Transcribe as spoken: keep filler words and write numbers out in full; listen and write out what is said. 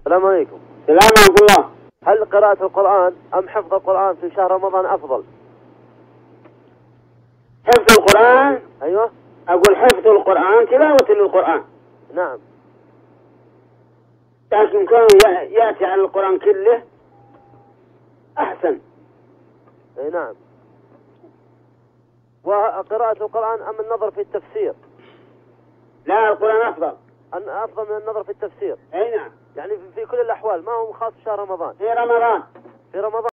السلام عليكم. السلام ورحمة الله. هل قراءة القرآن أم حفظ القرآن في شهر رمضان أفضل؟ حفظ القرآن. أيوة. أقول حفظ القرآن تلاوة للقرآن. نعم. لكن كونه يأتي على القرآن كله أحسن. أي نعم. وقراءة القرآن أم النظر في التفسير؟ لا، القرآن أفضل. أن أفضل من النظر في التفسير. أي نعم. يعني في كل الأحوال، ما هو خاص شهر رمضان. في رمضان. في رمضان.